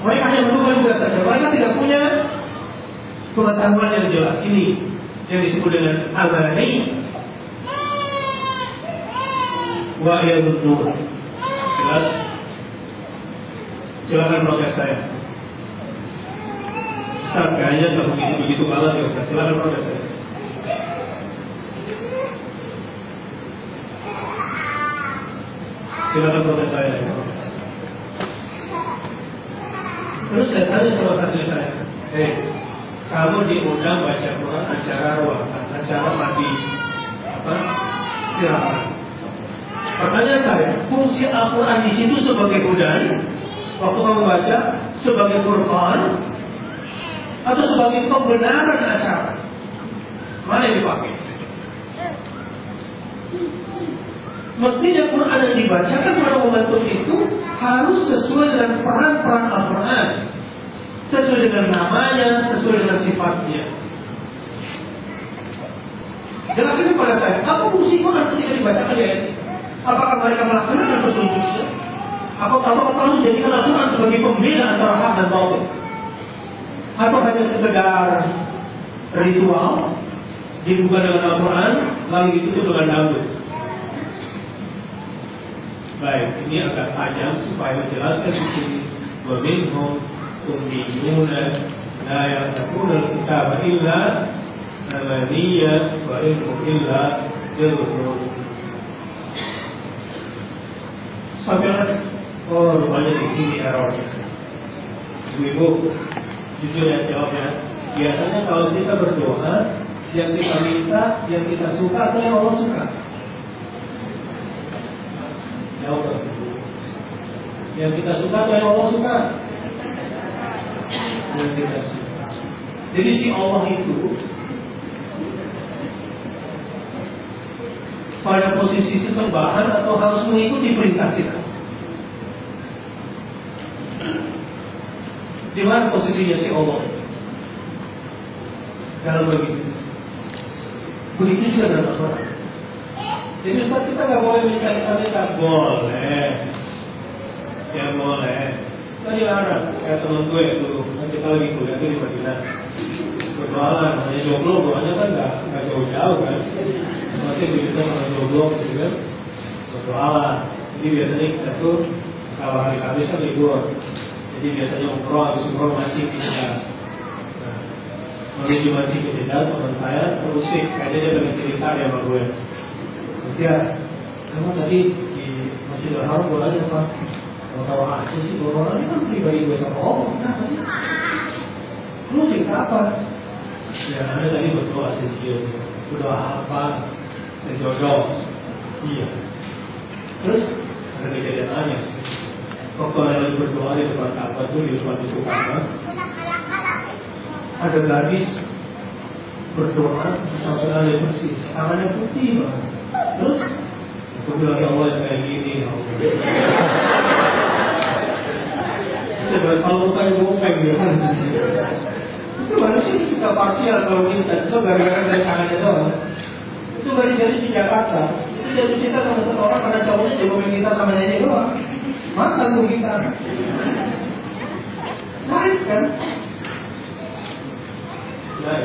Mereka hanya menduga-duga saja. Mereka tidak punya pengetahuan yang jelas. Ini yang disebut dengan amani wa yadun. Jelas? Silakan protes saya. Ustaz, kayaknya tak begitu banget ya Ustaz. Silakan protes saya. Silakan protes saya. Terus saya tanya sama santri saya, kamu diundang baca Quran acara ruangan, acara mati silakan. Pertanyaan saya, fungsi Al-Quran di situ sebagai budaya, waktu kamu baca sebagai Quran atau sebagai pembenaran acara? Mana yang dipakai? Mestinya Quran yang dibacakan pada momentum itu harus sesuai dengan peran-peran Al-Quran, sesuai dengan namanya, sesuai dengan sifatnya. Dan akhirnya pada saya, apa fungsi Quran ketika dibacakan ya? Apakah mereka melaksanakan petunjuknya? Apakah kamu menjadikan Al-Quran sebagai pembeda antara hak dan batil? Atau hanya sekedar ritual dibuka dengan Al-Quran lalu ditutup dengan dangdut? Baik, ini agak panjang supaya menjelaskan di sini. Wa minhum ummiyuna la ya'lamuna al-kitaba illa amaniyya wa ilmu illa yadhunun. Sampai rupanya di sini errornya. Ibu, jujur ya jawabnya. Biasanya kalau kita berdoa, yang kita minta, yang kita suka atau yang Allah suka? Jawab. Yang kita suka atau yang Allah suka? Yang kita suka. Jadi si Allah itu pada posisi sesembahan atau harus mengikuti perintah kita? Di mana posisinya si Allah? Dalam begitu. Begitu juga dalam Al-Quran. Jadi Ustaz, kita nggak boleh minta boleh, ya boleh. Kita dilarang. Kayak teman gue dulu, nanti kita lagi kuliah di Madinah, berdoalan, hanya jomblo, doanya kan nggak jauh-jauh kan. Masih begitu sama jomblo, gitu kan, berdoalan. Jadi biasanya kita tuh kalau hari Kamis kan libur, jadi biasanya umroh, habis umroh mancing di Jeddah. Menuju mancing di Jeddah, teman saya terusik, kayaknya dia pengen cerita ya sama gue. Ya, kamu tadi di Masjidil Haram bolanya apa? Kalau tahu aja sih, orang ini kan pribadi gue sama Allah. Kenapa sih? Lu cerita apa? Ya, anda tadi berdoa sih dia. Berdoa apa? Jodoh. Iya. Terus ada kejadian aneh. Waktu lagi berdoa di depan Ka'bah tuh di depan itu Ka'bah, ada gadis berdoa sampai ada bersih, tangannya putih banget. Terus aku bilang ya Allah kayak gini, kalau bukan bopeng dia kan. Itu manusia suka parsial kalau kita, itu gara-gara dari tangannya doang. Itu dari si Jakarta, itu jatuh cinta sama seseorang karena cowoknya dia bopeng kita sama nenek doang. Mantan tuh kita. Naik kan? Baik.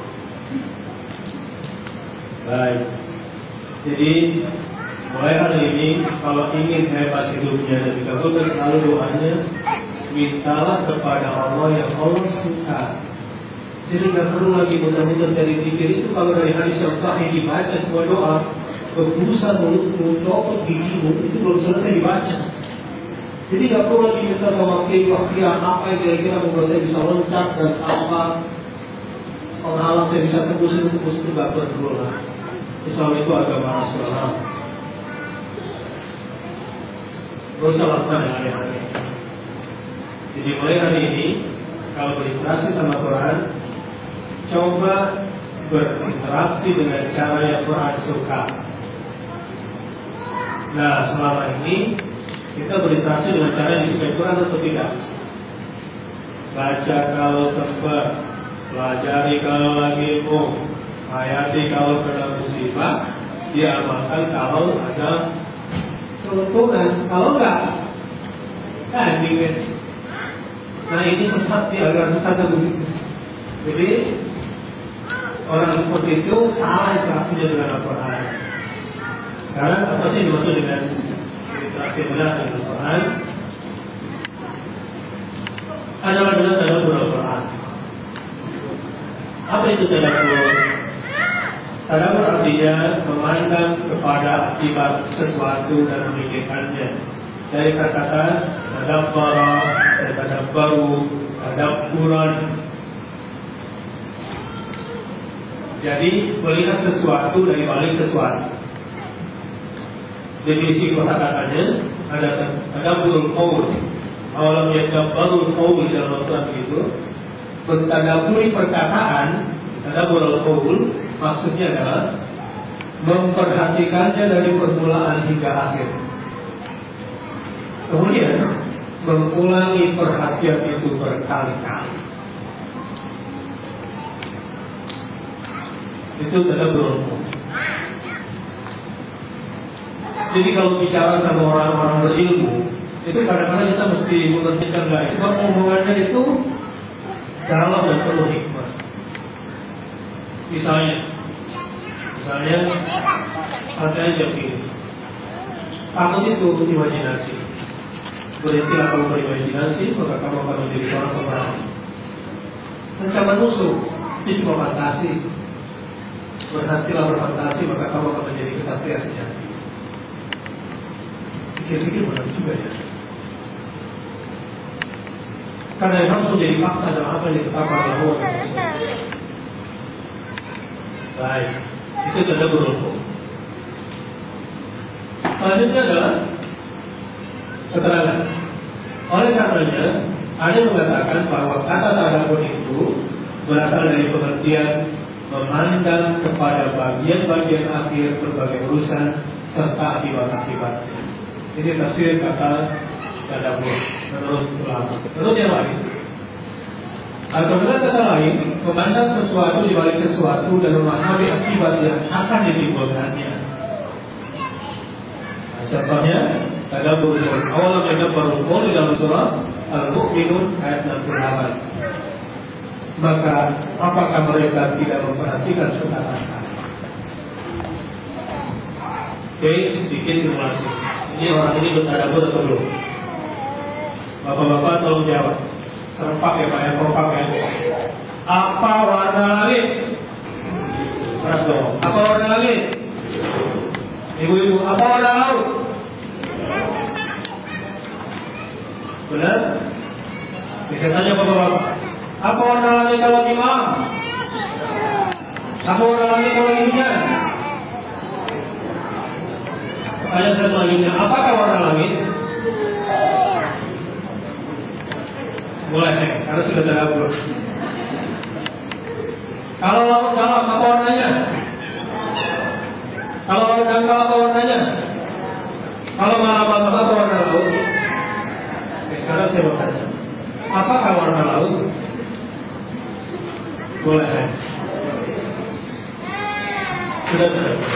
Baik. Jadi mulai hari ini kalau ingin hebat hidupnya dan dikabulkan selalu doanya, mintalah kepada Allah yang Allah suka. Jadi nggak perlu lagi muter-muter dari pikir itu. Kalau dari hadis yang sahih dibaca semua doa, berbusa mulutmu, copot gigimu, itu belum selesai dibaca. Jadi nggak perlu lagi minta sama kira-kira apa yang kira-kira membuat saya bisa loncat dan apa penghalang saya bisa tembus itu nggak perlu lah. Islam itu agama nasional. Gak usah lakukan yang aneh-aneh. Jadi mulai hari ini kalau berinteraksi sama Quran, coba berinteraksi dengan cara yang Quran suka. Nah, selama ini kita berinteraksi dengan cara yang disukai Quran atau tidak? Baca kalau sempat, pelajari kalau lagi hayati kalau kena musibah, diamalkan kalau ada keuntungan. Kalau enggak, tandingin. Nah ini sesat nih, agak sesat begitu. Jadi orang seperti itu salah interaksinya dengan Al-Quran. Sekarang apa sih dimaksud dengan interaksi benar dengan Al-Quran? Adalah dengan tadabbur Al-Quran. Apa itu tadabbur? Tadabbur artinya memandang kepada akibat sesuatu dan memikirkannya. Dari kata-kata tadabbara, tadabbaru, tadabburan. Jadi melihat sesuatu dari balik sesuatu. Definisi kosakatanya ada tadabbur qaul. Awalam yadabbarul qaul dalam Al-Quran itu bertadabburi perkataan. Tadabbur qaul maksudnya adalah memperhatikannya dari permulaan hingga akhir. Kemudian mengulangi perhatian itu berkali-kali. Itu tadabbur. Jadi kalau bicara sama orang-orang berilmu, itu kadang-kadang kita mesti mengertikan guys, sebab omongannya itu dalam dan penuh hikmah. Misalnya ada yang begini, takut itu imajinasi. Berhentilah kamu berimajinasi, maka kamu akan menjadi seorang pemberani. Ancaman musuh itu cuma fantasi. Berhentilah berfantasi, maka kamu akan menjadi kesatria sejati. Pikir-pikir benar juga ya. Karena yang harus menjadi fakta dalam apa yang ditetapkan oleh Allah. Baik, itu tadabbur hukum. Selanjutnya adalah keterangan. Oleh karenanya, ada yang mengatakan bahwa kata tadabbur itu berasal dari pengertian memandang kepada bagian-bagian akhir berbagai urusan serta akibat-akibatnya. Ini tafsir kata tadabbur menurut ulama. Menurut yang lain, atau dengan kata lain, memandang sesuatu di balik sesuatu dan memahami akibat yang akan ditimbulkannya. Nah, contohnya, tadabbur awal tadabbur di dalam surah Al-Mu'minun ayat 68. Maka apakah mereka tidak memperhatikan kata-kata? Oke, sedikit simulasi. Ini orang ini bertadabbur atau belum? Bapak-bapak tolong jawab. Serempak ya Pak, ya kompak ya. Apa warna langit? Keras dong. Apa warna langit? Ibu-ibu, apa warna laut? Benar? Bisa tanya bapak-bapak. Apa warna langit kalau di malam? Apa warna langit kalau di hujan? Pertanyaan saya selanjutnya, apakah warna langit? Boleh, karena sudah tadabbur. Kalau laut dalam, apa warnanya? Kalau laut dangkal, apa warnanya? Kalau malam-malam, apa warna laut? Sekarang saya bertanya, apakah warna laut? Boleh. Sudah tadabbur.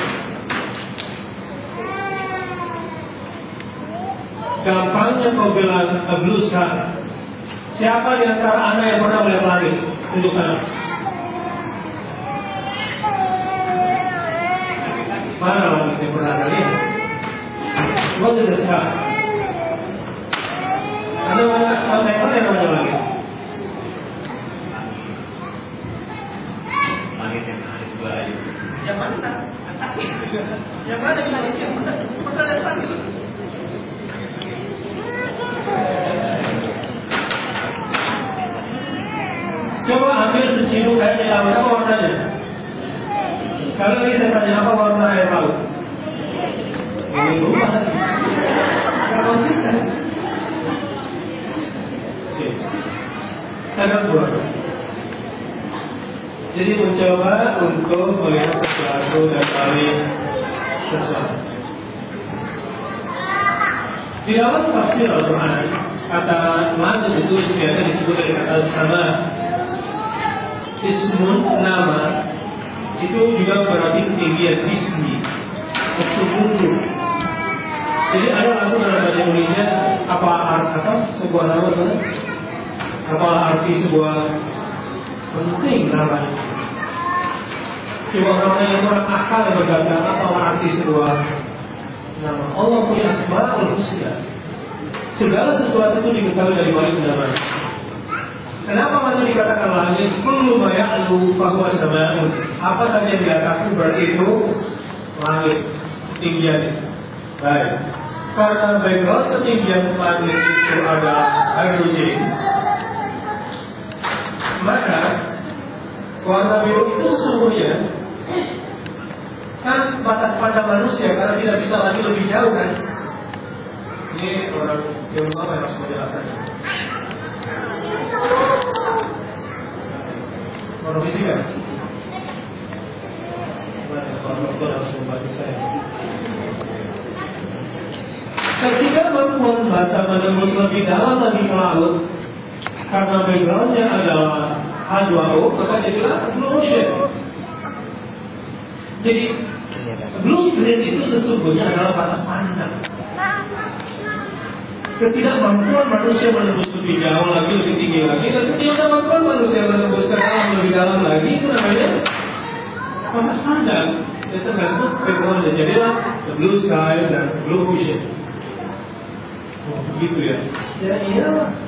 Gampangnya kau bilang blue sky. Siapa di antara anda yang pernah melihat langit? Tunjukkan. Mana langit yang pernah anda lihat? What is the sky? Anda mana sampai mana yang namanya langit? Langit yang ada dua aja. Yang mana? Yang mana di langit? Yang mana? Pertanyaan langit. Coba ambil seciduk air di laut, apa warnanya? Sekali lagi saya tanya, apa warna air laut? Ini berubah. Tidak konsisten. Oke. Tadabbur. Jadi mencoba untuk melihat sesuatu dan balik sesuatu. Di dalam tafsir Al-Quran, kata manut itu biasa disebut dari kata sama. Ismun nama itu juga berarti ketinggian ismi, kesuburan. Jadi ada lagu dalam bahasa Indonesia apa sebuah nama Apalah arti sebuah penting namanya. Coba orang yang kurang akal yang berkata apalah arti sebuah nama. Allah punya asmaul husna. Segala sesuatu itu diketahui dari balik namanya. Kenapa masih dikatakan langit? Kullu ma ya'lu fahuwa sama'un. Apa saja yang di atasnya berarti itu langit ketinggian. Baik. Karena background ketinggian langit itu adalah hidrogen, maka warna biru itu sesungguhnya kan batas pandang manusia karena tidak bisa lagi lebih jauh kan. Ini orang yang apa yang harus menjelaskan? Orang fisika. Orang dokter harus membantu saya. Ketika kemampuan mata menembus lebih dalam lagi ke laut, karena backgroundnya adalah H2O, maka jadilah blue ocean. Jadi blue screen itu sesungguhnya adalah batas pandang. Ketidakmampuan manusia menembus lebih jauh lagi, lebih tinggi lagi, dan ketidakmampuan manusia menembus ke dalam lebih dalam lagi, itu namanya batas pandang. Itu tergantung backgroundnya. Jadilah the blue sky dan blue ocean. Oh, begitu ya? Ya iya.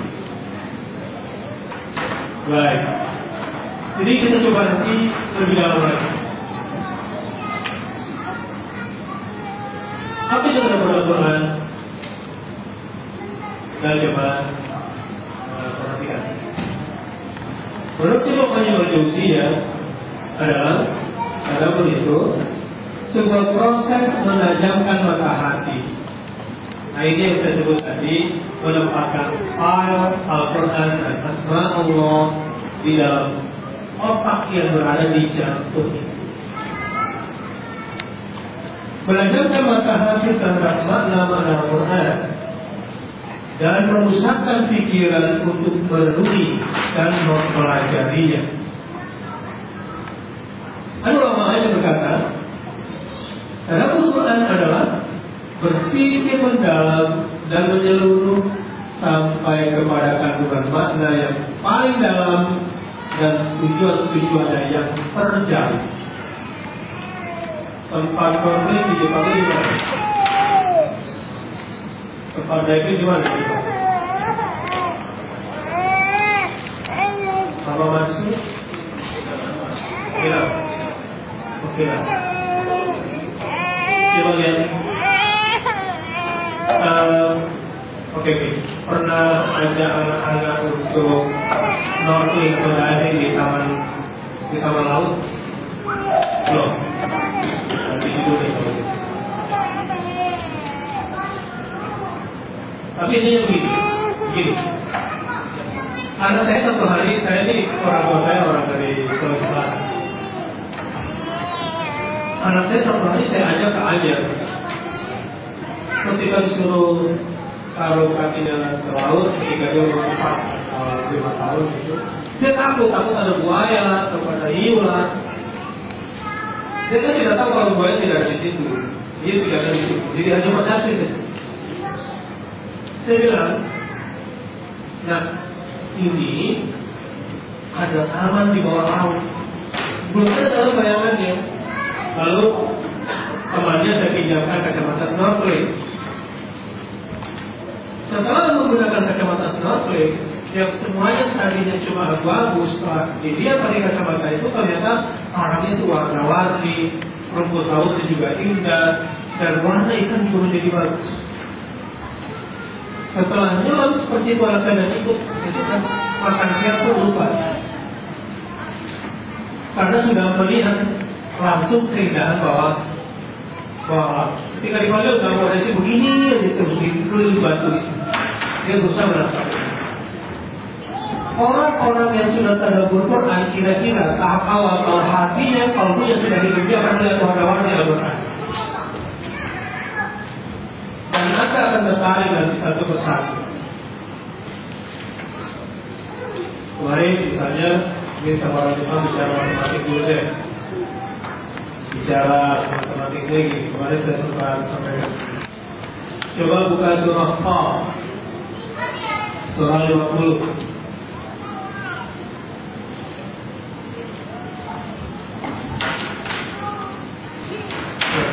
Baik. Jadi kita coba nanti lebih dalam lagi. Apa yang ada pada Quran? Dan coba perhatikan. Menurut Ibnu Qayyim al-Jauziyah adalah adapun itu sebuah proses menajamkan mata hati. Nah ini yang saya sebut tadi, menempatkan file Al-Quran dan Asma Allah di dalam otak yang berada di jantung. Menajamkan mata hati terhadap makna-makna Al-Quran dan memusatkan pikiran untuk merenungi dan mempelajarinya. Ada ulama yang berkata, dalam Al-Quran adalah berpikir mendalam dan menyeluruh sampai kepada kandungan makna yang paling dalam dan tujuan-tujuannya yang terjauh. Tempat konflik di Jepang ini dimana? Tempat diving dimana? Sama masuk? Oke lah. Coba lihat. Oke. Pernah ajak anak-anak untuk snorkeling atau diving di taman laut? Belum. Nanti itu deh kalau gitu. Tapi ini yang begini. Anak saya satu hari, saya ini orang tua saya orang dari Sulawesi Selatan. Anak saya satu hari saya ajak ke Anyer. Ketika disuruh taruh kakinya ke laut, ketika dia umur 4 atau 5 tahun gitu, dia takut ada buaya atau ada hiu lah. Dia kan tidak tahu kalau buaya tidak ada di situ, dia tidak ada di situ, jadi hanya menyaksi saja. Saya bilang, nah ini ada taman di bawah laut, belum ada dalam bayangannya. Lalu temannya saya pinjamkan kacamata snorkeling. Setelah menggunakan kacamata snorkeling yang semuanya tadinya cuma abu-abu, setelah dilihat pakai kacamata itu ternyata alamnya itu warna-warni, rumput lautnya juga indah, dan warna ikan juga menjadi bagus. Setelah nyelam seperti itu anak saya dan ikut, itu kan makan siang pun lupa, karena sudah melihat langsung keindahan bahwa ketika dipanggil dalam kondisi begini aja begitu batu itu, dia berusaha merasakan. Orang-orang yang sudah tadabbur Quran kira-kira tahap awal kalau hatinya, kalbunya sudah dikerja akan melihat warna-warni Al-Quran, dan maka akan tertarik dari satu persatu. Kemarin misalnya ini sama orang Jepang bicara matematik dulu deh. Bicara matematik lagi, kemarin saya sempat sampaikan. Coba buka surah Qaf, surah 50.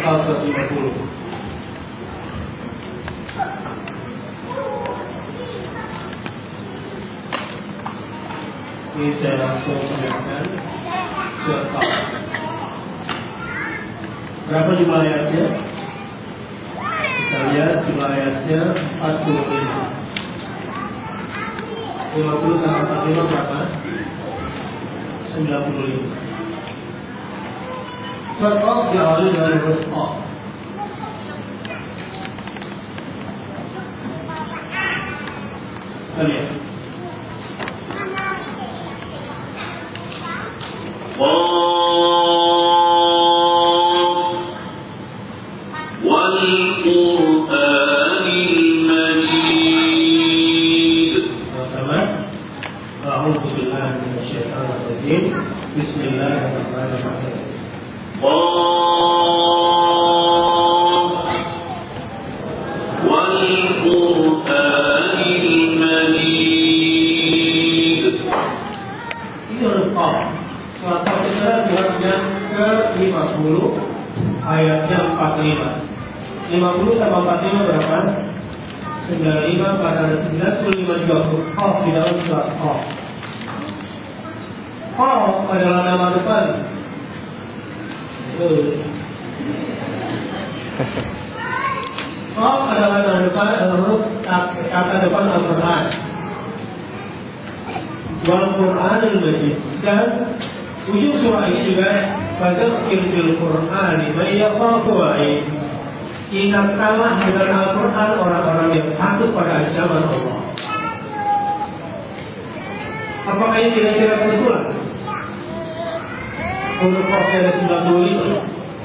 Al 150. Ini saya langsung perlihatkan surat Al. Berapa jumlah ayatnya? Kita lihat jumlah ayatnya 45. 50 tambah 45 berapa? 95. Surat Al diawali dengan huruf A. Kita lihat. Bismillahirrahmanirrahim. Ini huruf Qaf. Surat Al-Baqarah suratnya ke-50, ayatnya 45. 50 tambah 45 berapa? 95, pada ada 95 juga huruf Qaf di dalam surat Qaf. Qaf adalah nama depan. Qaf adalah nama depan, adalah huruf kata depan Al-Quran. Wal-Quranul Majid. Dan ujung surah ini juga fadzakir bil Qur'ani may yakhafu wa'id. Ingatkanlah dengan Al-Quran orang-orang yang takut pada ancaman Allah. Apakah ini kira-kira kebetulan? Huruf Qafnya ada 95.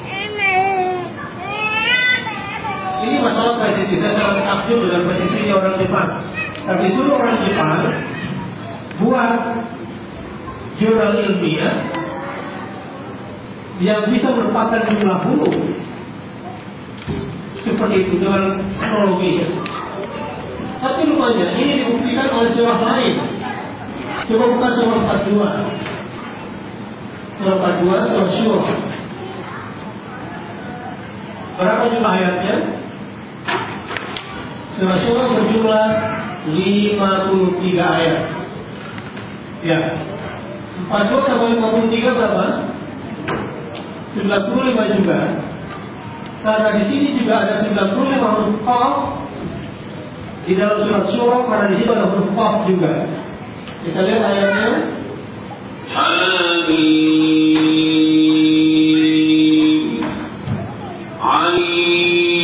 Ini masalah presisi. Saya sangat takjub dengan presisinya orang Jepang. Tapi suruh orang Jepang buat jurnal ilmiah yang bisa merupakan jumlah huruf seperti itu dengan teknologi. Tapi rupanya ini dibuktikan oleh surah lain. Coba buka surah 42. Surah 42, surah Syura. Berapa jumlah ayatnya? Surah Syura berjumlah 53 ayat. Ya, 42 tambah 53 berapa? 95 juga. Karena di sini juga ada 95 huruf Qaf di dalam surat Syura, karena di sini ada huruf Qaf juga. Kita lihat ayatnya. Hamim, Ain,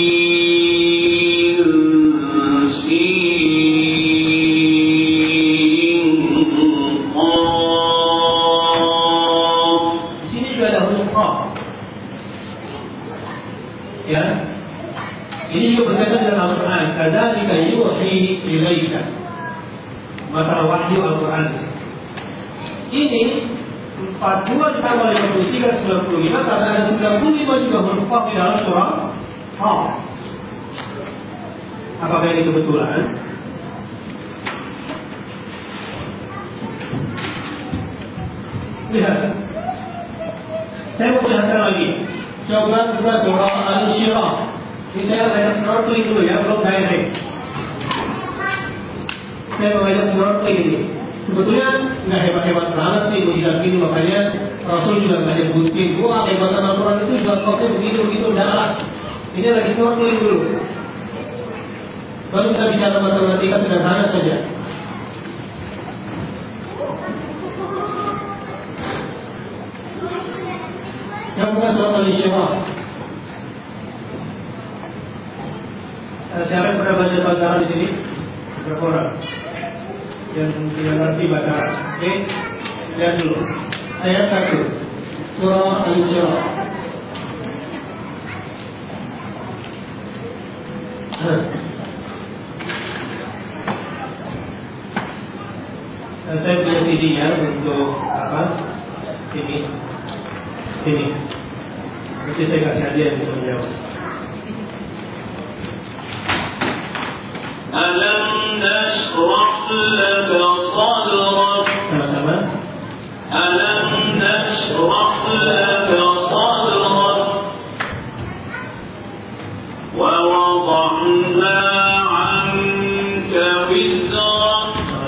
kadzalika yuhi ilaika. Masalah wahyu Al-Quran. Ini 42 ditambah 53 95, karena ada 95 juga huruf Qaf di dalam surah Qaf. Apakah ini kebetulan? Lihat. Saya mau lihatkan lagi. Coba buka surah Al-Syirah. Ini saya banyak snorkeling dulu ya, belum diving. Saya banyak snorkeling ini. Sebetulnya nggak hebat-hebat banget sih mujizat gini, makanya Rasul juga nggak nyebutin. Wah, hebatan Al-Quran itu juga koknya begitu enggak. Ini lagi snorkeling dulu. Baru kita bicara matematika sederhana saja. Yang bukan surat Al-Syirah. Siapa yang pernah baca bahasa Arab di sini? Berapa orang? Yang tidak ngerti bahasa Arab. Oke, lihat dulu. Ayat 1, surah Al-Syirah. Saya punya CD-nya untuk apa? Ini. Nanti saya kasih hadiah untuk menjawab. Alam nashrah laka sadrak. Sama-sama. Alam nashrah laka sadrak.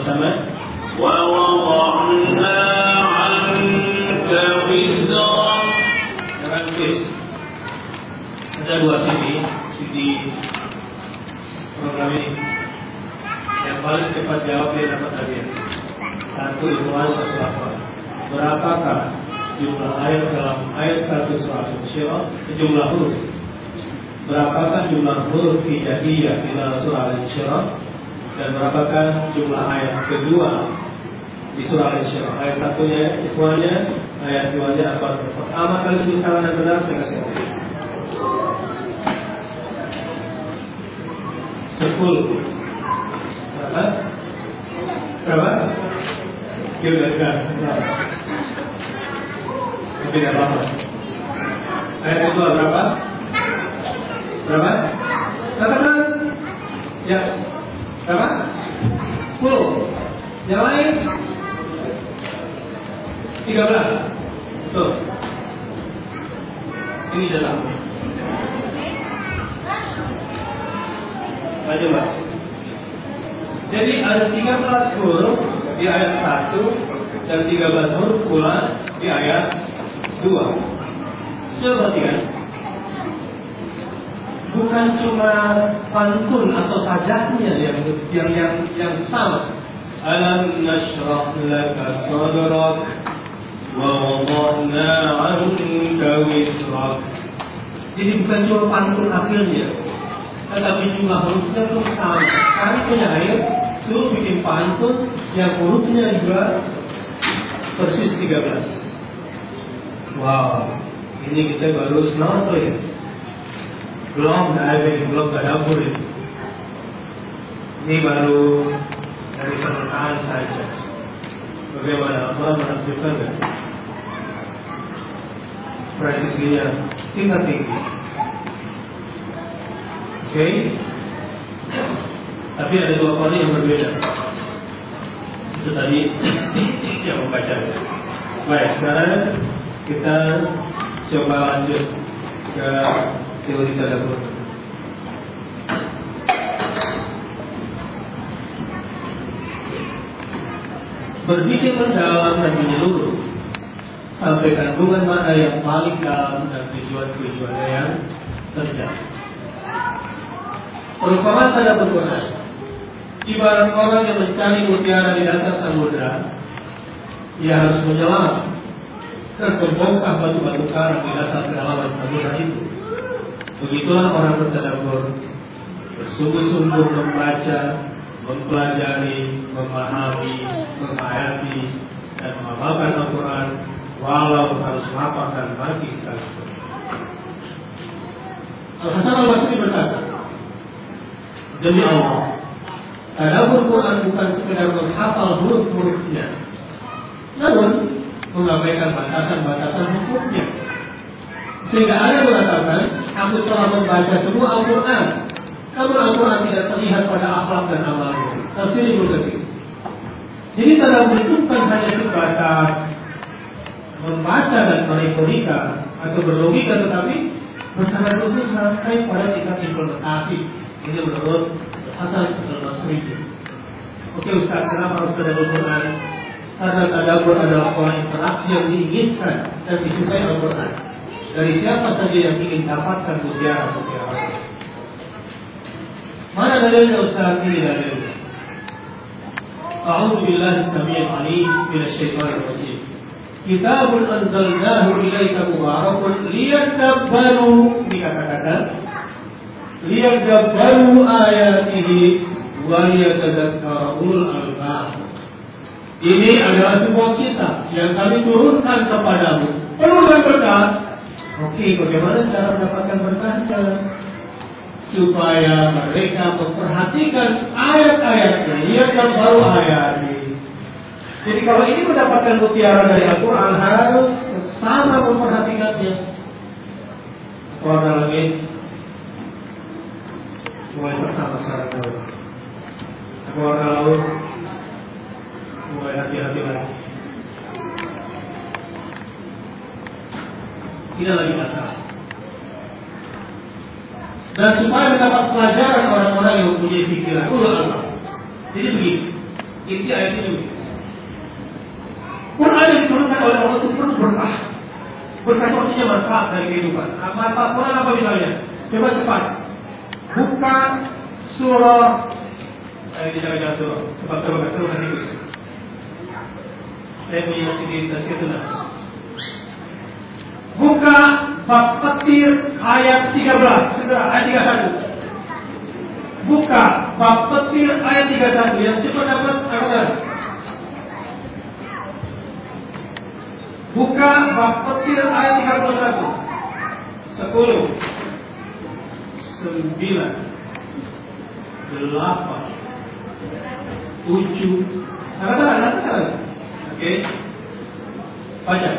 sama-sama. Wa wada'na 'anka wizrak. Jangan tulis. Ada dua CD program ini. Yang paling cepat jawab dia dapat hadiah. Satu ikhwan, satu hafal. Berapakah jumlah ayat dalam ayat 1 surah Al-Insyirah? Jumlah huruf. Berapakah jumlah huruf hijaiyah di dalam surah Al-Insyirah? Dan berapakah jumlah ayat kedua di surah Al-Insyirah? Ayat satunya ikhwannya, ayat duanya apa? Pertama kali tulisan yang benar saya kasih tahu. 10. Berapa? Kira-kira. Tidak apa-apa. Ayat kedua berapa? Berapa? Katakan. Ya. Berapa? 10. Yang lain? 13. Betul. Ini dalam. Ayo Mbak. Jadi ada 13 huruf di ayat 1 dan 13 huruf pula di ayat 2. Coba perhatikan. Bukan cuma pantun atau sajahnya yang sama. Alam nashrah laka sadrak wa wada'na 'anka wizrak. Jadi bukan cuma pantun akhirnya, tetapi jumlah hurufnya pun sama. Kami punya ayat suruh bikin pantun yang hurufnya juga persis 13. Wow, ini kita baru snorkeling. Belum diving, belum ke dapur ini. Ini baru dari permukaan saja. Bagaimana Allah menentukan presisinya tingkat tinggi. Oke? Tapi ada dua kali yang berbeda. Itu tadi yang membaca. Baik, sekarang kita coba lanjut ke teori tadabbur. Berpikir mendalam dan menyeluruh sampai kandungan mana yang paling dalam dan tujuan-tujuannya yang terjadi. Perumpamaan tadabbur Quran ibarat orang yang mencari mutiara di dasar samudera. Ia harus menyelam dan membongkar batu-batu karang di dasar kedalaman samudera itu. Begitulah orang bertadabbur, bersungguh-sungguh membaca, mempelajari, memahami, menghayati, dan mengamalkan Al-Quran, walau harus menghafalkan mati sekalipun. Al-Hasan Al-Basri berkata, demi Allah, tadabbur Quran bukan sekedar menghafal huruf-hurufnya, namun mengabaikan batasan-batasan hukumnya. Sehingga ada yang mengatakan, aku telah membaca semua Al-Quran, namun Al-Quran tidak terlihat pada akhlak dan amalnya. Tafsir Ibnu Katsir. Jadi tadabbur itu bukan hanya sebatas membaca dan meretorika atau berlogika, tetapi bersama-sama sampai pada tingkat implementasi. Ini menurut Hasan Al-Basri. Oke Ustaz, kenapa harus tadabbur Quran? Karena tadabbur adalah pola interaksi yang diinginkan dan disukai Al-Quran dari siapa saja yang ingin dapatkan mutiara-mutiara. Mana dalilnya Ustaz? Ini dalilnya. A'udzu billahi as-sami'il 'alim minasy syaithanir rajim. Kitabun anzalnahu ilaika mubarakun liyadabbaru, ini kata-kata liyadabbaru ayatihi wa liyatadzakkara ulul albab. Ini adalah sebuah kitab yang kami turunkan kepadamu penuh dengan berkah. Oke, bagaimana cara mendapatkan berkahnya? Supaya mereka memperhatikan ayat-ayatnya, liyadabbaru ayatihi. Jadi kalau ini mendapatkan mutiara dari Al-Quran, harus sama memperhatikannya. Warna langit mulai bersama sekarang dulu. Warna laut mulai hati-hati lagi. Tidak lagi masalah. Dan supaya mendapat pelajaran orang-orang yang mempunyai pikiran ulul albab. Jadi begini, Inti ayat ini. Quran yang diturunkan oleh Allah itu penuh berkah. Berkah itu artinya manfaat dari kehidupan. Manfaat Quran apa misalnya? Coba cepat. Buka surah. Jangan surah. Cepat buka surah An-Nisa. Saya punya sendiri tafsir Nas. Buka bab petir ayat 13. Segera ayat 31. Buka bab petir ayat 31. Yang cepat dapat angkat. Buka bab petir ayat 31. 10 9 8 7 ada. Oke. Baca.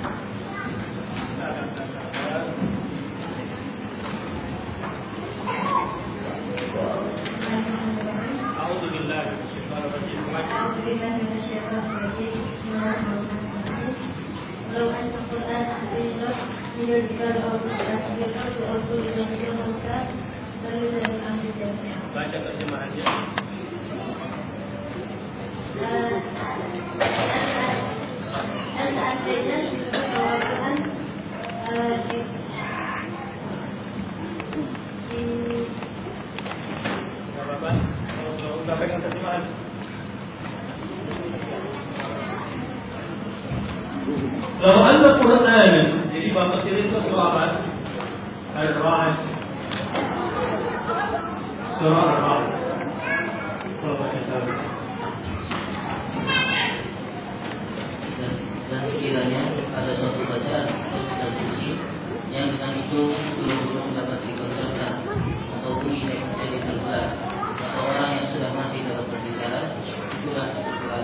لو أن القرآن أنزل من الجبال أو الأرض أو كل ذلك الموتى فليس الأمر جميعا. Baca terjemahannya. أنت أتينا بالقرآن Sampaikan terjemahan. Lalu anda Quran, jadi bapak pilih itu surah apa? Al-Ra'd. Surah Al-Ra'd. Kalau baca tahu. Dan sekiranya ada suatu bacaan atau suci yang dengan itu gunung-gunung dapat digoncangkan atau bumi menjadi terbelah atau orang yang sudah mati dapat berbicara, itulah Al-Quran.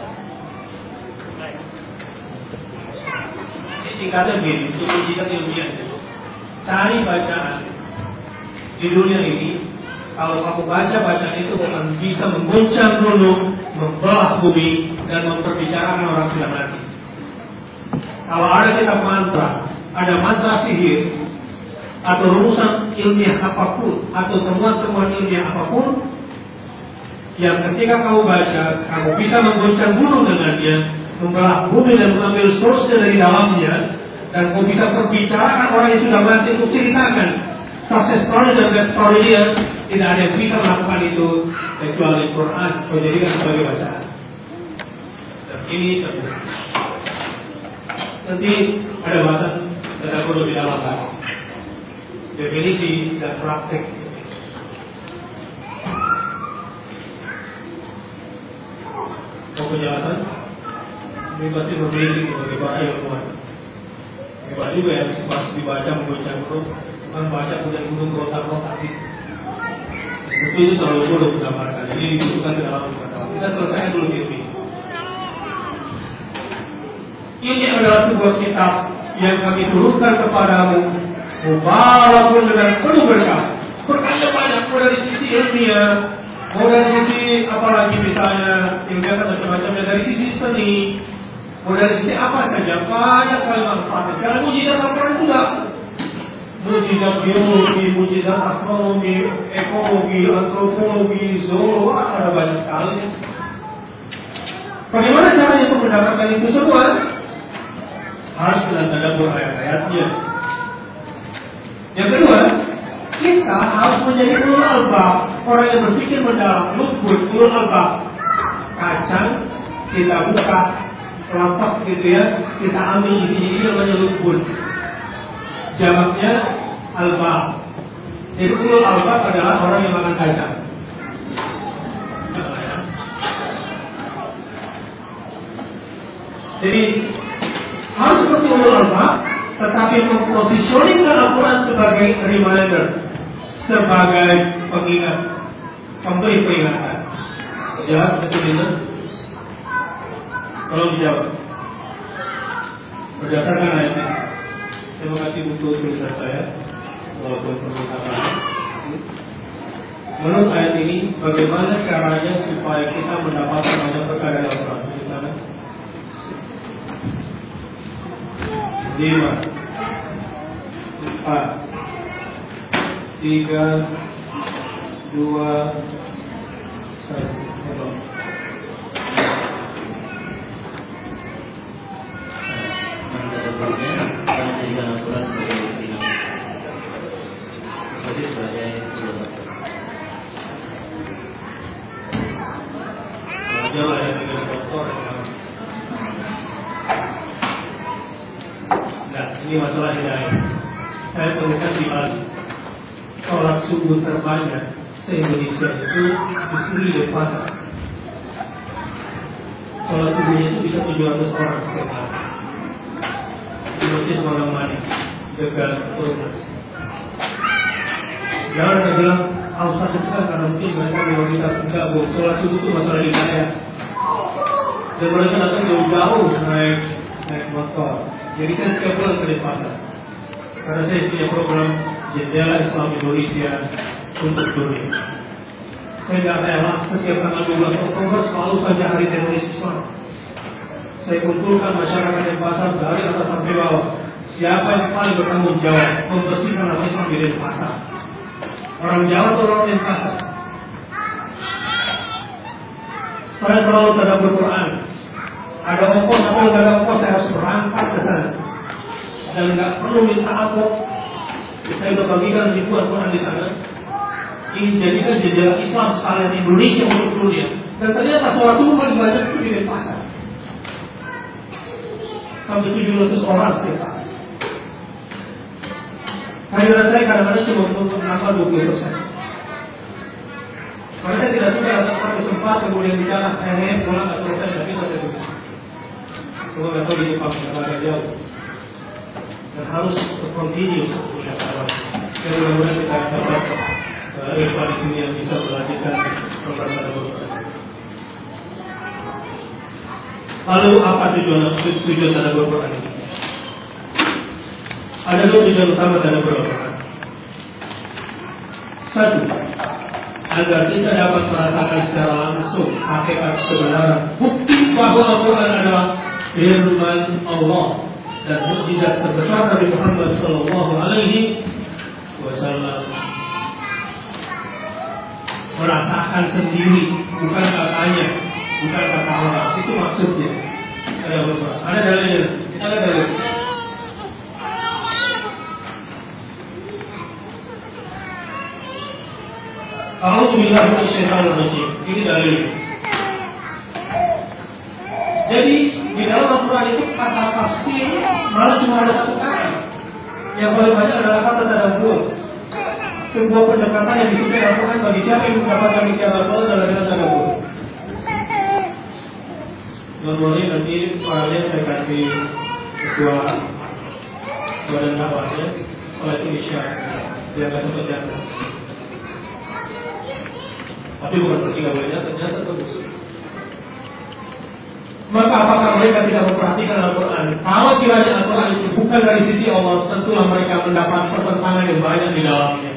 Singkatnya begini, untuk ujian ilmiah. Cari bacaan di dunia ini. Kalau kamu baca bacaan itu akan bisa mengguncang gunung, membelah bumi, dan memperbicarakan orang sudah mati. Kalau ada kitab mantra, ada mantra sihir, atau rumusan ilmiah apapun, atau temuan-temuan ilmiah apapun, yang ketika kamu baca, kamu bisa mengguncang gunung dengannya, membelah bumi dan mengambil source dari dalamnya, dan kau bisa perbicarakan orang yang sudah mati untuk ceritakan success story dan bad story dia. Tidak ada yang bisa melakukan itu kecuali Quran. Kau jadikan sebagai bacaan. Dan ini terbuka. Nanti ada bahasan tidak perlu didalamkan. Definisi dan praktek. Kau penjelasan? Ini pasti memiliki sebagai para ilmuwan. Hebat juga ya, pas dibaca mengguncang gunung, bukan baca kemudian gunung berontak-ontak gitu. Itu terlalu bodoh menggambarkan. Jadi dibutuhkan ke dalam kata. Kita selesaikan dulu ini. Ini adalah sebuah kitab yang kami turunkan kepadamu, mubarakun dengan penuh berkah. Berkahnya banyak, mau dari sisi ilmiah, mau dari sisi apalagi misalnya ilmiah macam-macamnya, dari sisi seni. Mau dari sisi apa saja, banyak sekali manfaatnya. Sekarang mujizat Al-Quran juga. Mujizat biologi, mujizat astronomi, ekologi, antropologi, zoologi, ada banyak sekali. Bagaimana caranya untuk mendapatkan itu semua? Harus dengan tadabbur ayat-ayatnya. Yang kedua, kita harus menjadi ulul albab, orang yang berpikir mendalam, luput, ulul albab. Kacang kita buka, kelompok gitu ya, kita ambil ini namanya luput. Jamaknya albab. Jadi ulul albab adalah orang yang makan kacang. Jadi harus seperti ulul albab, tetapi mempositioningkan Al-Quran sebagai reminder, sebagai pengingat, memberi peringatan. Jelas seperti itu. Tolong dijawab. Berdasarkan ayat ini. Terima kasih untuk tulisan saya. Walaupun permintaan. Menurut ayat ini, bagaimana caranya supaya kita mendapatkan banyak perkara dari Al-Quran? 5 4 3 2 1. Ini masalah hidayah. Saya temukan di Bali, sholat subuh terbanyak se-Indonesia itu di Denpasar. Sholat subuhnya itu bisa 700 orang setiap hari. Di masjid Malang Manik, dekat Turnas. Jangan ada bilang, Ustaz itu kan karena mungkin mereka minoritas. Enggak, Bu. Sholat subuh itu masalah hidayah. Dan mereka datang jauh-jauh naik motor. Jadi saya setiap bulan ke Denpasar. Karena saya punya program Jendela Islam Indonesia untuk dunia. Saya tidak rela setiap tanggal 12 Oktober selalu saja hari teroris Islam. Saya kumpulkan masyarakat Denpasar dari atas sampai bawah. Siapa yang paling bertanggung jawab membersihkan nama Islam di Denpasar? Orang Jawa atau orang Denpasar? Saya selalu tadabbur Quran. Ada ongkos atau tidak ada ongkos, saya harus berangkat ke sana. Dan nggak perlu minta apa. Saya sudah bagikan ribuan Quran di sana. Ini jadikan jendela Islam sekalian Indonesia untuk dunia. Dan ternyata sholat subuh paling banyak itu di Denpasar. Sampai 700 orang setiap hari. Kehadiran saya kadang-kadang cuma untuk menambah 20%. Karena saya tidak suka ada satu sempat kemudian bicara, pulang nggak selesai, tapi saya tutup. Cuma nggak tahu di Jepang, agak jauh. Dan harus continue sebetulnya kawan. Dan mudah-mudahan kita dapat Irfan di sini yang bisa melanjutkan program tadabbur. Lalu apa tujuan tadabbur Quran ini? Ada dua tujuan utama tadabbur Quran. Satu, agar kita dapat merasakan secara langsung hakikat kebenaran, bukti bahwa Al-Quran adalah firman Allah dan mukjizat terbesar Nabi Muhammad Sallallahu Alaihi Wasallam. Merasakan sendiri, bukan katanya, bukan kata orang. Itu maksudnya. Ada dalilnya. Kita lihat dalil. A'udzubillahi minasyaitonir rajim. Ini dalil. Jadi di dalam Al-Quran itu kata tafsir malah cuma ada satu kata. Yang paling banyak adalah kata tadabbur. Sebuah pendekatan yang disukai Al-Quran bagi siapa yang mendapatkan ikhtiar Al-Quran adalah dengan tadabbur. Normally nanti paralel saya kasih ketua badan dakwahnya oleh Indonesia dia akan sempat jatuh. Tapi bukan berarti nggak boleh jatuh, ternyata bagus. Maka apakah mereka tidak memperhatikan Al-Quran? Kalau kiranya Al-Quran itu bukan dari sisi Allah, tentulah mereka mendapat pertentangan yang banyak di dalamnya.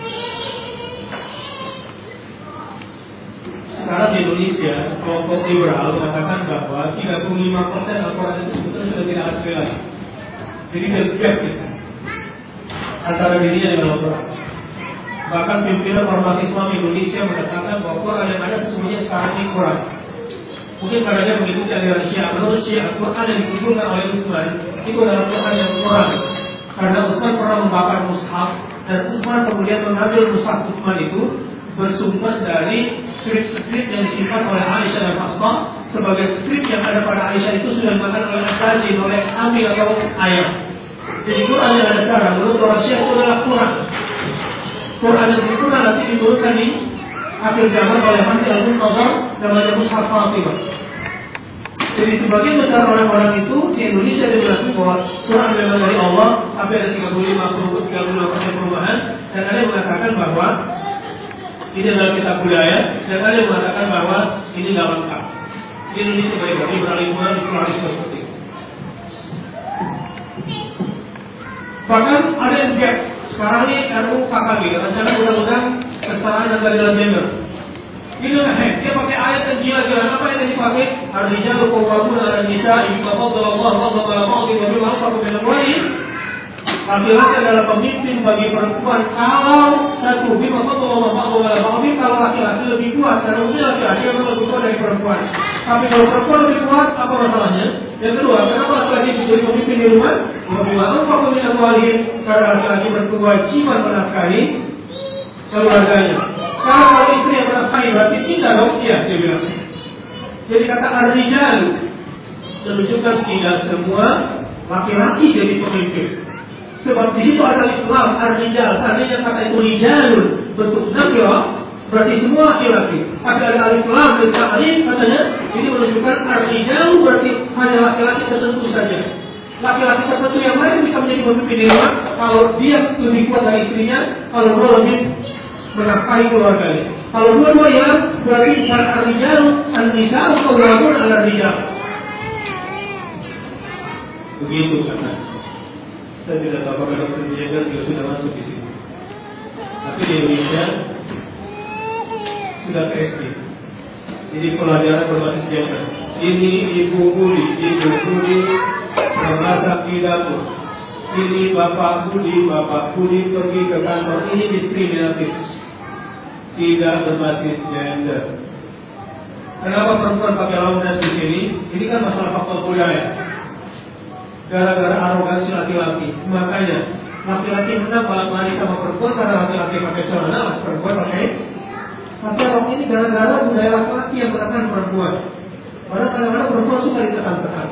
Sekarang di Indonesia, kelompok liberal mengatakan bahwa 35% Al-Quran itu sebetulnya sudah tidak asli lagi. Jadi gap kita antara dirinya dengan Al-Quran. Bahkan pimpinan ormas Islam Indonesia mengatakan bahwa Quran yang ada sesungguhnya sekarang ini Quran. Mungkin karena dia mengikuti aliran Syiah. Menurut Syiah, Quran yang dikumpulkan oleh Utsman itu adalah Quran yang Quran. Karena Utsman pernah membakar mushaf dan Utsman kemudian mengambil mushaf Utsman itu bersumber dari skrip-skrip yang disimpan oleh Aisyah dan Hafsah. Sebagai skrip yang ada pada Aisyah itu sudah dimakan oleh Al-Qazin, oleh kambing atau ayam. Jadi Quran yang ada sekarang menurut orang Syiah itu adalah Quran. Quran yang sempurna nanti diturunkan di akhir zaman oleh Mahdi Al-Muntazar namanya Mushaf Fatimah. Jadi sebagian besar orang-orang itu di Indonesia dia mengatakan bahwa Quran memang dari Allah, tapi ada 35% perubahan, dan ada yang mengatakan bahwa ini adalah kitab budaya, dan ada yang mengatakan bahwa ini tidak lengkap. Di Indonesia baik liberalisme, pluralisme seperti itu. Bahkan ada yang gap. Sekarang ini RUU KKB, rencana undang-undang kesetaraan dan keadilan gender. Ini dia pakai ayat yang gila-gila. Apa yang dipakai? Artinya berkongkabu dan Nisa, ibu bapak Allah, Allah Taala di bawah Allah kemudian lain. Laki-laki adalah pemimpin bagi perempuan. Kalau satu bima Allah, kalau laki-laki lebih kuat, karena usia laki-laki lebih kuat dari perempuan. Tapi kalau perempuan lebih kuat, apa masalahnya? Yang kedua, kenapa laki-laki menjadi pemimpin di rumah? Karena laki-laki berkewajiban menafkahi keluarganya. Kalau istri yang menafkahi berarti tidak dong? Iya, dia bilang. Jadi kata ar-rijal menunjukkan tidak semua laki-laki jadi pemimpin. Sebab di situ ada Islam, ar-rijal, artinya kata itu rijalun bentuk nakirah, berarti semua laki-laki. Tapi ada alif lam dan ta'rif katanya ini menunjukkan ar-rijal berarti hanya laki-laki tertentu saja. Laki-laki tertentu yang lain bisa menjadi pemimpin di rumah kalau dia lebih kuat dari istrinya, kalau dia lebih menafkahi keluarganya. Kalau dua-duanya berarti ar-rijal an-nisa'u qawwamun 'ala ar-rijal. Begitu kan? Saya tidak tahu apakah dokter Jagar juga sudah masuk di sini. Tapi di Indonesia sudah PSD. Jadi pelajaran berbasis gender. Ini ibu Budi memasak di dapur. Ini bapak Budi pergi ke kantor. Ini diskriminatif. Tidak berbasis gender. Kenapa perempuan pakai laundry di sini? Ini kan masalah faktor budaya. Gara-gara arogansi laki-laki. Makanya laki-laki menang balik sama perempuan karena laki-laki pakai celana, perempuan pakai rok. Ini gara-gara budaya laki-laki yang menekan perempuan. Padahal kadang-kadang perempuan suka ditekan-tekan.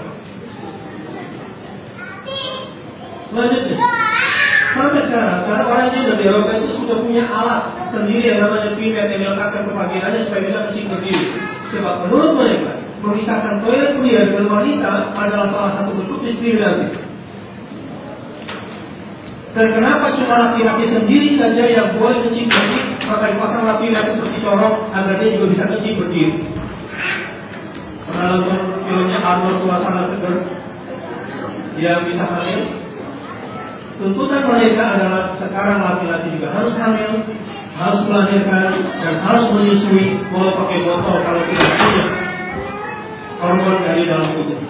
Selanjutnya, sampai sekarang orang yang udah di Eropa itu sudah punya alat sendiri yang namanya pimet yang dilekatkan ke vaginanya supaya bisa kencing berdiri. Sebab menurut mereka memisahkan toilet pria dengan wanita adalah salah satu bentuk diskriminasi. Dan kenapa cuma laki-laki sendiri saja yang boleh kencing berdiri, maka dipasang laki-laki seperti corong agar dia juga bisa kencing berdiri. Pernah nonton filmnya Arnold Suasana Seger yang bisa hamil? Tuntutan mereka adalah sekarang laki-laki juga harus hamil, harus melahirkan, dan harus menyusui, mau pakai botol kalau tidak punya hormon dari dalam tubuh.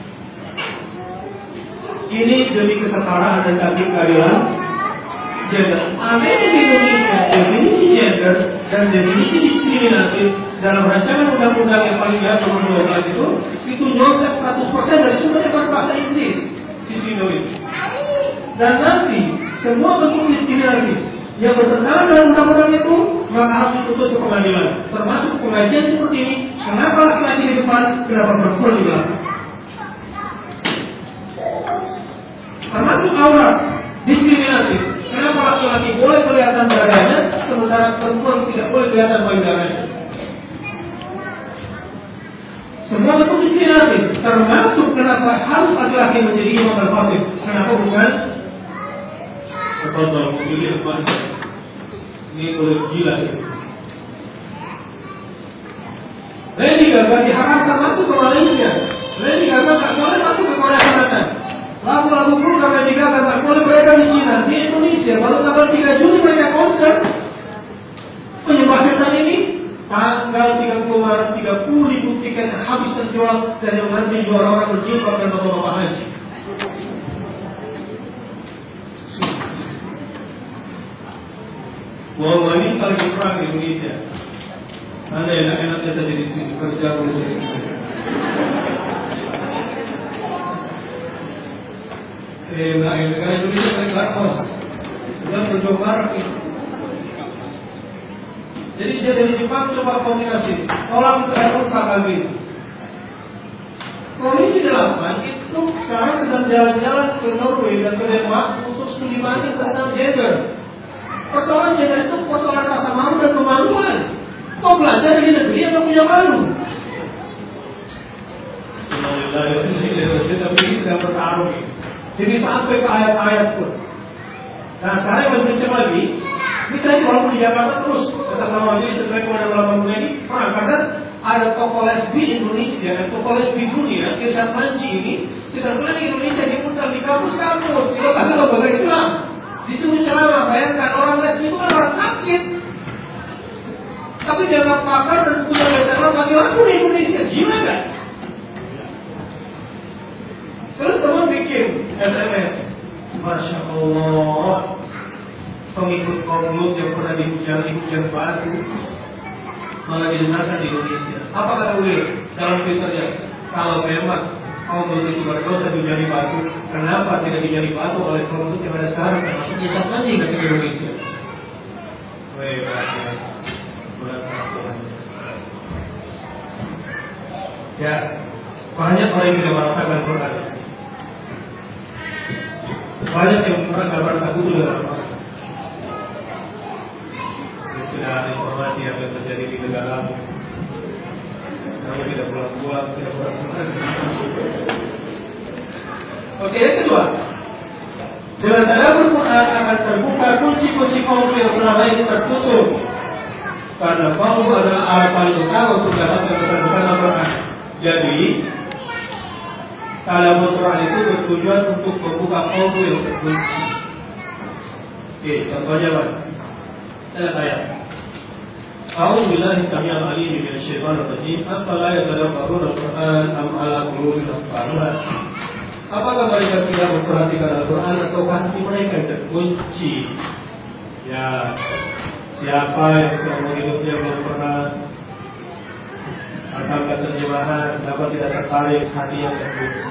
Ini demi kesetaraan dan keadilan gender. Aneh di Indonesia, definisi gender dan definisi diskriminasi dalam rancangan undang-undang yang paling jahat nomor 12 itu nyontek 100% dari sumbernya berbahasa Inggris di sini. Dan nanti semua bentuk diskriminasi yang bertentangan dengan undang-undang itu maka harus dituntut ke pengadilan, termasuk pengajian seperti ini. Kenapa laki-laki di depan, kenapa perempuan di belakang? Termasuk aurat diskriminatif. Kenapa laki-laki boleh kelihatan dadanya, sementara perempuan tidak boleh kelihatan payudaranya? Semua bentuk diskriminatif. Termasuk kenapa harus laki-laki menjadi imam al-khatib? Kenapa bukan? Betul, ini depan. Ini boleh gila ya. Lady Gaga diharapkan masuk ke Malaysia. Lady Gaga tak boleh masuk ke Korea Selatan. Lagu-lagu pun Lady Gaga tak boleh beredar di China. Di Indonesia baru tanggal 3 Juli mereka konser. Penyembah setan ini tanggal 30 Maret 30.000 tiket habis terjual dan yang nanti jual orang berjilbab dan bapak-bapak haji. Bahwa ini paling kurang di Indonesia. Anda enak-enaknya saja di sini kerja boleh jadi. Negara Indonesia paling bagus. Sudah berjobar ini. Jadi dia dari Jepang coba komunikasi. Tolong ke Eropa kali. Komisi 8 itu sekarang sedang jalan-jalan ke Norway dan ke Denmark untuk studi banding tentang gender. Persoalan gender itu persoalan rasa malu dan kemaluan. Kau belajar di negeri atau punya malu? Tapi ini sedang bertarung. Jadi sampai ke ayat-ayat pun. Nah sekarang yang lebih kencang lagi. Misalnya walaupun di Jakarta terus tetap lama jadi setelah kemudian lama ini perang karena ada tokoh lesbi Indonesia dan tokoh lesbi dunia Irsyad Manji ini sedang di Indonesia diputar di kampus-kampus di lembaga Islam. Disuruh ceramah, bayangkan orang lesbi itu kan orang sakit. Tapi dia nggak pakar dan punya metode bagi orang di Indonesia, gimana kan? Terus teman bikin SMS, Masya Allah, pengikut kaum Lut yang pernah hujan batu malah didengarkan di Indonesia. Apa kata Will dalam Twitternya? Kalau memang kaum Lut itu berdosa dijadi batu, kenapa tidak dijadi batu oleh kaum Lut yang ada sekarang? Termasuk Irsyad Manji di Indonesia. Ya, banyak orang yang tidak merasakan Quran. Banyak yang pernah kabar takut dengan apa? Sudah ada informasi yang terjadi di negara. Kalau tidak pulang-pulang, tidak pulang-pulang. Oke, yang kedua, dengan tadabbur Quran akan terbuka kunci-kunci kaum yang selama ini tertutup. Karena kaum adalah alat paling utama untuk mendapatkan pesan-pesan Al-Quran. Jadi, tadabbur Quran itu bertujuan untuk membuka kaum yang terkunci. Oke, contohnya apa? Saya أعوذ بالله السميع العليم من الشيطان الرجيم أفلا يتدبرون القرآن أم على قلوب أقفالها. Apakah mereka tidak memperhatikan Al-Quran atau hati mereka terkunci? Ya, siapa yang selama hidupnya belum pernah akan terjemahan, kenapa tidak tertarik hati yang terkunci?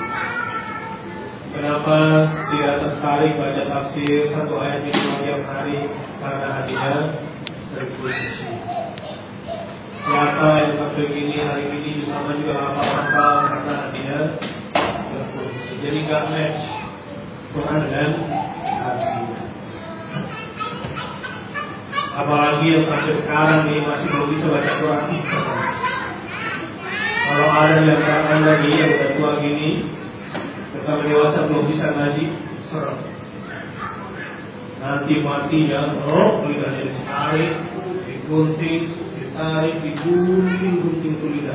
Kenapa tidak tertarik baca tafsir satu ayat minimal tiap hari? Karena hatinya terkunci. Siapa yang sampai gini hari ini sama juga hafal-hafal karena hatinya terkunci. Jadi gak match Quran dan hati. Apalagi yang sampai sekarang ini masih belum bisa baca Quran. Kalau ada yang katakan lagi yang udah tua gini, tetap dewasa belum bisa ngaji, serem. Nanti matinya, lidahnya ditarik, digunting, ditarik, digunting lidah.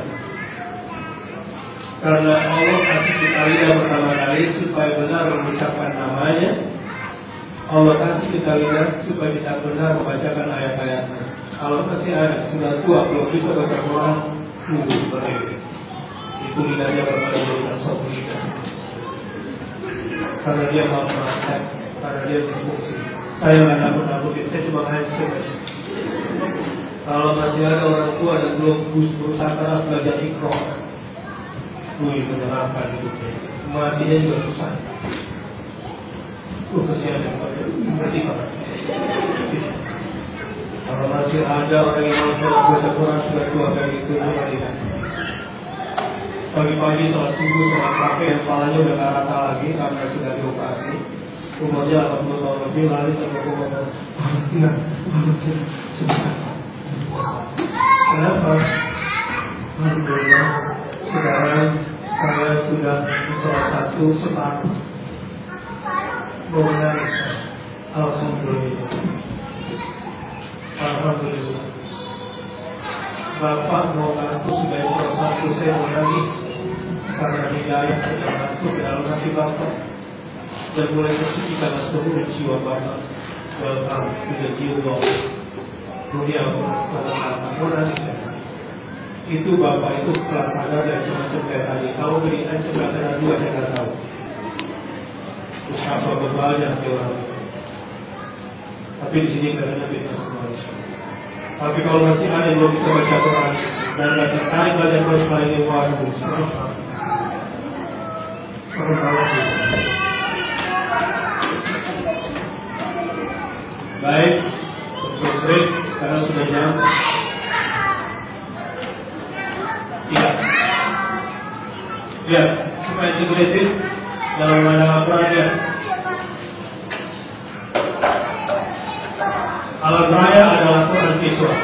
Karena Allah kasih kita lidah pertama kali supaya benar mengucapkan namanya. Allah kasih kita lidah supaya kita benar membacakan ayat-ayatnya. Kalau masih ada sudah tua belum bisa baca Quran, seperti itu lidahnya bakal menjadi sok lidah. Karena dia mau praktek, karena dia disfungsi. Saya nggak nakut-nakutin, saya cuma hanya saja. Kalau masih ada orang tua dan belum berusaha keras belajar Iqra, menyenangkan hidupnya. Matinya juga susah. Kesian yang berarti apa? Kalau masih ada orang yang mau belajar Quran sudah tua kayak gitu, tidak. Pagi-pagi sholat subuh, sholat kafe yang kepalanya udah gak rata lagi karena sudah dioperasi. Umurnya 80 tahun lebih, lari sama ngomong. Kenapa? Alhamdulillah, sekarang saya sudah sholat satu setahun. Menangis. Alhamdulillah. Alhamdulillah. Bapak mau aku sudah sholat satu, saya menangis karena hidayah sudah masuk ke dalam hati Bapak dan mulai tersucikan seluruh jiwa Bapak. Welcome to the new law. Dunia Allah menangis. Itu Bapak itu setelah sadar dan semacam kayak tadi. Kamu berikan sebelah sana dua, saya tidak tahu. Usaha berbanyak di orang. Tapi di sini katanya beda semuanya. Tapi kalau masih ada yang belum bisa baca Quran dan tidak tertarik belajar Quran kali ini, waduh, serem banget. Baik, selesai. Sekarang sudah jam. Lihat, supaya dikulitin dalam pandangan Al-Quran ya. Al-Raya adalah Quran visual.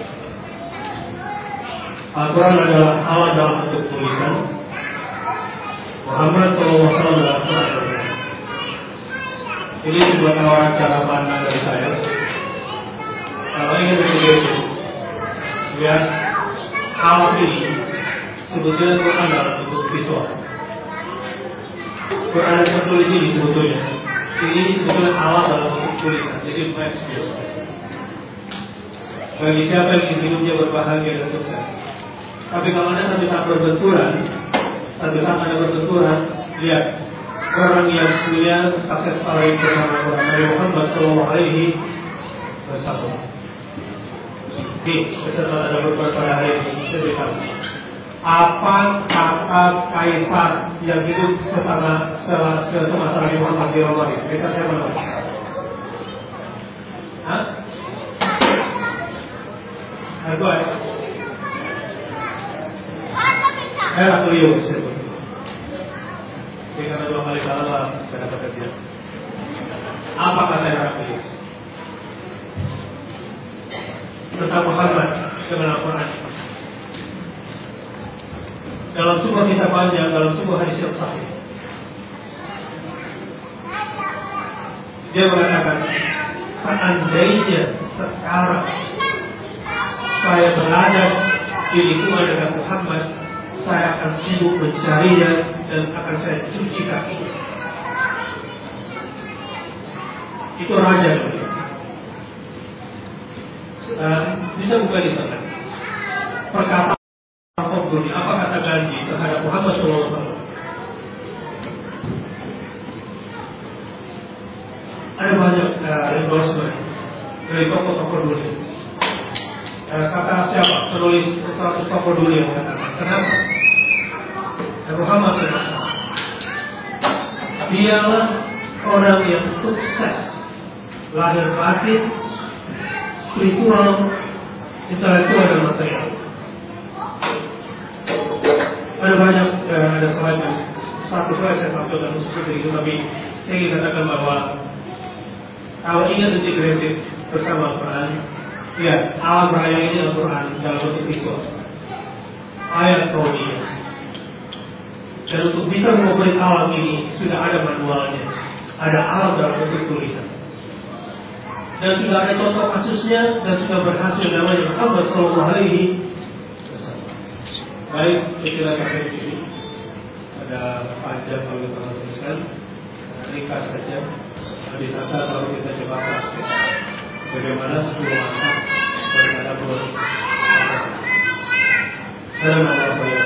Al-Quran adalah alat dalam bentuk tulisan. Muhammad SAW adalah Quran. Ini sebuah tawaran cara pandang dari saya. Kalau ingin begitu, lihat alat ini sebetulnya Quran dalam bentuk visual. Quran yang tertulis ini sebetulnya sebetulnya alat dalam bentuk tulisan. Jadi flash visual. Bagi siapa yang ingin hidupnya berbahagia dan sukses. Tapi kalau Anda satu saat berbenturan, lihat orang yang punya sukses paling bersama Nabi Muhammad SAW. Oke, beserta ada beberapa pada hari ini saya beritahu. Apa kata kaisar yang hidup semasa Nabi Muhammad di Romawi? Kaisar siapa namanya? Hah? Itu ada. Heraklius. Jadi karena 2 kali salah, saya dapat dia. Apa kata Heraklius tentang Muhammad dengan Al-Quran? Dalam sebuah kisah panjang, dalam sebuah hadis yang sahih, dia mengatakan, seandainya sekarang saya berada di lingkungan dengan Muhammad, saya akan sibuk mencarinya dan akan saya cuci kakinya. Itu raja. Bisa buka di sana. Perkataan apa kata Gandhi terhadap Muhammad SAW? Ada banyak endorsement dari tokoh-tokoh dunia. Kata siapa? Penulis 100 tokoh dunia mengatakan, kenapa? Muhammad SAW dialah orang yang sukses lahir batin, spiritual, intelektual dan material. Ada banyak, ada slide, satu slide saya sampaikan seperti itu, tapi saya ingin katakan bahwa kalau ingin integrated bersama Al-Quran, ya, alam raya ini Al-Quran dalam bentuk visual, ayat kauniyah. Dan untuk bisa mengoperasi alam ini sudah ada manualnya, ada alam dalam bentuk tulisan, dan sudah ada contoh kasusnya, dan sudah berhasil namanya Muhammad SAW. Baik, kita sampai di sini. Ada panjang kalau kita tuliskan, ringkas saja. Habis asal kalau kita coba bagaimana 10 langkah daripada 10. Dalam Allah